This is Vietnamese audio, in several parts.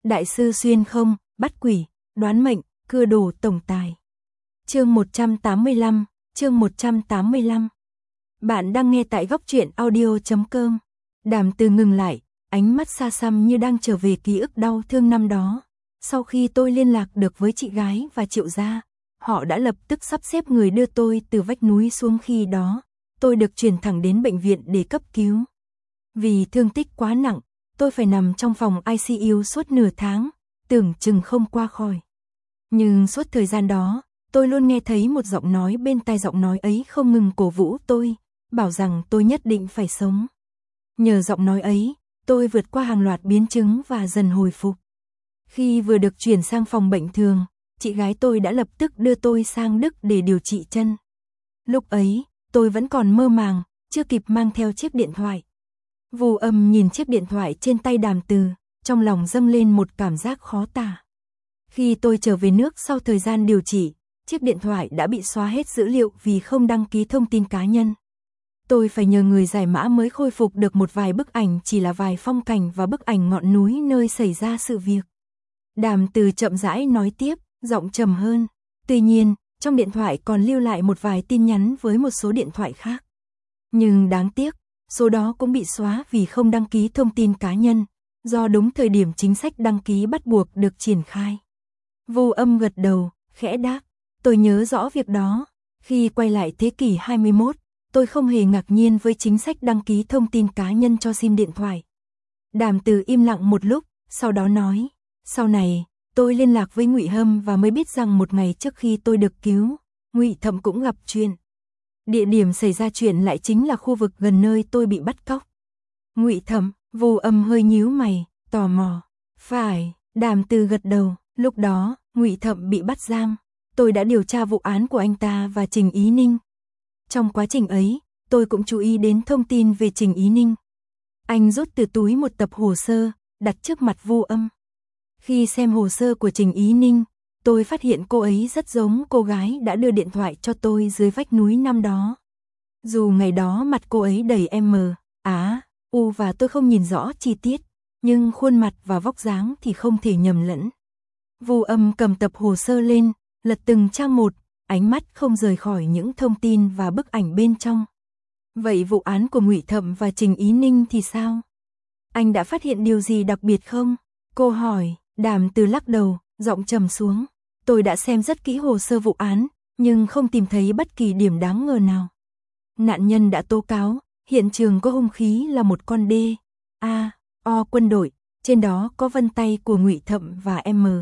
Đại sư xuyên không, bắt quỷ, đoán mệnh, cưa đồ tổng tài. Chương 185, chương 185. Bạn đang nghe tại góc truyện audio.com. Đàm Từ ngừng lại, ánh mắt xa xăm như đang trở về ký ức đau thương năm đó. Sau khi tôi liên lạc được với chị gái và Triệu gia, họ đã lập tức sắp xếp người đưa tôi từ vách núi xuống, khi đó tôi được chuyển thẳng đến bệnh viện để cấp cứu. Vì thương tích quá nặng, tôi phải nằm trong phòng ICU suốt nửa tháng, tưởng chừng không qua khỏi. Nhưng suốt thời gian đó, tôi luôn nghe thấy một giọng nói bên tai, giọng nói ấy không ngừng cổ vũ tôi, bảo rằng tôi nhất định phải sống. Nhờ giọng nói ấy, tôi vượt qua hàng loạt biến chứng và dần hồi phục. Khi vừa được chuyển sang phòng bệnh thường, chị gái tôi đã lập tức đưa tôi sang Đức để điều trị chân. Lúc ấy, tôi vẫn còn mơ màng, chưa kịp mang theo chiếc điện thoại. Vô Âm nhìn chiếc điện thoại trên tay Đàm Từ, trong lòng dâng lên một cảm giác khó tả. Khi tôi trở về nước sau thời gian điều trị, chiếc điện thoại đã bị xóa hết dữ liệu vì không đăng ký thông tin cá nhân. Tôi phải nhờ người giải mã mới khôi phục được một vài bức ảnh, chỉ là vài phong cảnh và bức ảnh ngọn núi nơi xảy ra sự việc. Đàm Từ chậm rãi nói tiếp, giọng trầm hơn. Tuy nhiên, trong điện thoại còn lưu lại một vài tin nhắn với một số điện thoại khác. Nhưng đáng tiếc, số đó cũng bị xóa vì không đăng ký thông tin cá nhân, do đúng thời điểm chính sách đăng ký bắt buộc được triển khai. Vô Âm gật đầu, khẽ đáp, tôi nhớ rõ việc đó. Khi quay lại thế kỷ 21, tôi không hề ngạc nhiên với chính sách đăng ký thông tin cá nhân cho sim điện thoại. Đàm Từ im lặng một lúc, sau đó nói, sau này, tôi liên lạc với Ngụy Hâm và mới biết rằng một ngày trước khi tôi được cứu, Ngụy Thậm cũng gặp chuyện. Địa điểm xảy ra chuyện lại chính là khu vực gần nơi tôi bị bắt cóc. Ngụy Thậm? Vô Âm hơi nhíu mày, tò mò. Phải, Đàm Từ gật đầu, lúc đó, Ngụy Thậm bị bắt giam. Tôi đã điều tra vụ án của anh ta và Trình Ý Ninh. Trong quá trình ấy, tôi cũng chú ý đến thông tin về Trình Ý Ninh. Anh rút từ túi một tập hồ sơ, đặt trước mặt Vô Âm. Khi xem hồ sơ của Trình Ý Ninh, tôi phát hiện cô ấy rất giống cô gái đã đưa điện thoại cho tôi dưới vách núi năm đó. Dù ngày đó mặt cô ấy đầy U và tôi không nhìn rõ chi tiết, nhưng khuôn mặt và vóc dáng thì không thể nhầm lẫn. Vô Âm cầm tập hồ sơ lên, lật từng trang một, ánh mắt không rời khỏi những thông tin và bức ảnh bên trong. Vậy vụ án của Ngụy Thậm và Trình Ý Ninh thì sao? Anh đã phát hiện điều gì đặc biệt không? Cô hỏi. Đàm Từ lắc đầu, giọng trầm xuống. Tôi đã xem rất kỹ hồ sơ vụ án, nhưng không tìm thấy bất kỳ điểm đáng ngờ nào. Nạn nhân đã tố cáo, hiện trường có hung khí là một con D.A.O. quân đội, trên đó có vân tay của Ngụy Thậm và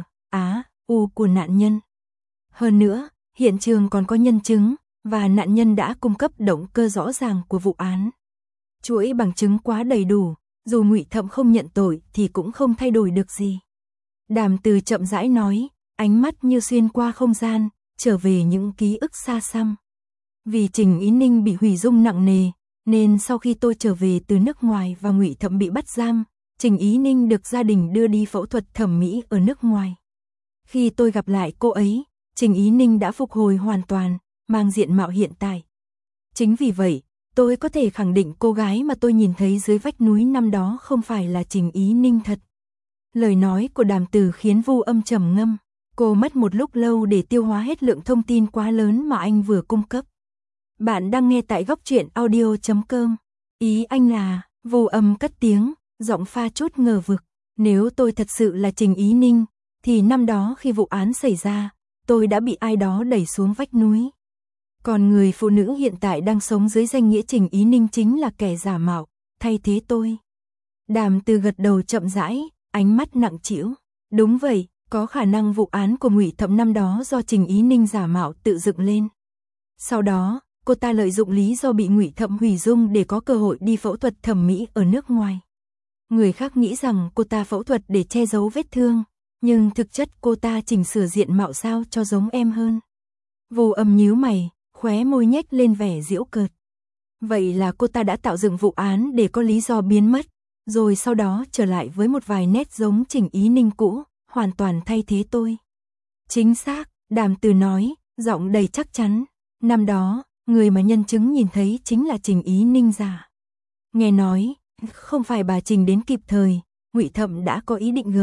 M.A.U. của nạn nhân. Hơn nữa, hiện trường còn có nhân chứng, và nạn nhân đã cung cấp động cơ rõ ràng của vụ án. Chuỗi bằng chứng quá đầy đủ, dù Ngụy Thậm không nhận tội thì cũng không thay đổi được gì. Đàm Từ chậm rãi nói, ánh mắt như xuyên qua không gian, trở về những ký ức xa xăm. Vì Trình Ý Ninh bị hủy dung nặng nề, nên sau khi tôi trở về từ nước ngoài và Ngụy Thậm bị bắt giam, Trình Ý Ninh được gia đình đưa đi phẫu thuật thẩm mỹ ở nước ngoài. Khi tôi gặp lại cô ấy, Trình Ý Ninh đã phục hồi hoàn toàn, mang diện mạo hiện tại. Chính vì vậy, tôi có thể khẳng định cô gái mà tôi nhìn thấy dưới vách núi năm đó không phải là Trình Ý Ninh thật. Lời nói của Đàm Từ khiến Vô Âm trầm ngâm. Cô mất một lúc lâu để tiêu hóa hết lượng thông tin quá lớn mà anh vừa cung cấp. Bạn đang nghe tại góc truyện audio.com. Ý anh là, Vô Âm cất tiếng, giọng pha chút ngờ vực. Nếu tôi thật sự là Trình Ý Ninh, thì năm đó khi vụ án xảy ra, tôi đã bị ai đó đẩy xuống vách núi. Còn người phụ nữ hiện tại đang sống dưới danh nghĩa Trình Ý Ninh chính là kẻ giả mạo, thay thế tôi. Đàm Từ gật đầu chậm rãi, ánh mắt nặng trĩu. Đúng vậy, có khả năng vụ án của Ngụy Thậm năm đó do Trình Ý Ninh giả mạo tự dựng lên. Sau đó, cô ta lợi dụng lý do bị Ngụy Thậm hủy dung để có cơ hội đi phẫu thuật thẩm mỹ ở nước ngoài. Người khác nghĩ rằng cô ta phẫu thuật để che giấu vết thương, nhưng thực chất cô ta chỉnh sửa diện mạo sao cho giống em hơn. Vô Âm nhíu mày, khóe môi nhếch lên vẻ giễu cợt. Vậy là cô ta đã tạo dựng vụ án để có lý do biến mất, rồi sau đó trở lại với một vài nét giống Trình Ý Ninh cũ, hoàn toàn thay thế tôi. Chính xác, Đàm Từ nói, giọng đầy chắc chắn. Năm đó, người mà nhân chứng nhìn thấy chính là Trình Ý Ninh giả. Nghe nói, không phải bà Trình đến kịp thời, Ngụy Thậm đã có ý định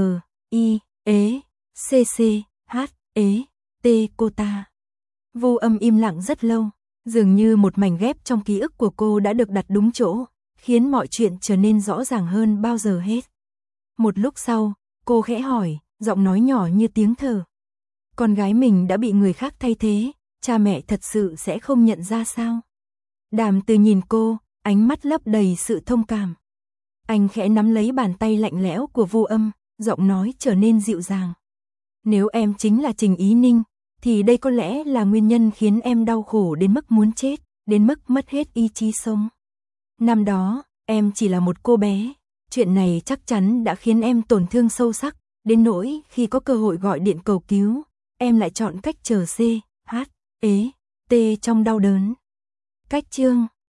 I, ế, C, H, ế, T cô ta. Vô Âm im lặng rất lâu, dường như một mảnh ghép trong ký ức của cô đã được đặt đúng chỗ, khiến mọi chuyện trở nên rõ ràng hơn bao giờ hết. Một lúc sau, cô khẽ hỏi, giọng nói nhỏ như tiếng thở. Con gái mình đã bị người khác thay thế, cha mẹ thật sự sẽ không nhận ra sao? Đàm Từ nhìn cô, ánh mắt lấp đầy sự thông cảm. Anh khẽ nắm lấy bàn tay lạnh lẽo của Vô Âm, giọng nói trở nên dịu dàng. Nếu em chính là Trình Ý Ninh, thì đây có lẽ là nguyên nhân khiến em đau khổ đến mức muốn chết, đến mức mất hết ý chí sống. Năm đó, em chỉ là một cô bé, chuyện này chắc chắn đã khiến em tổn thương sâu sắc, đến nỗi khi có cơ hội gọi điện cầu cứu, em lại chọn cách chờ C, H, ế, T trong đau đớn. Cách chương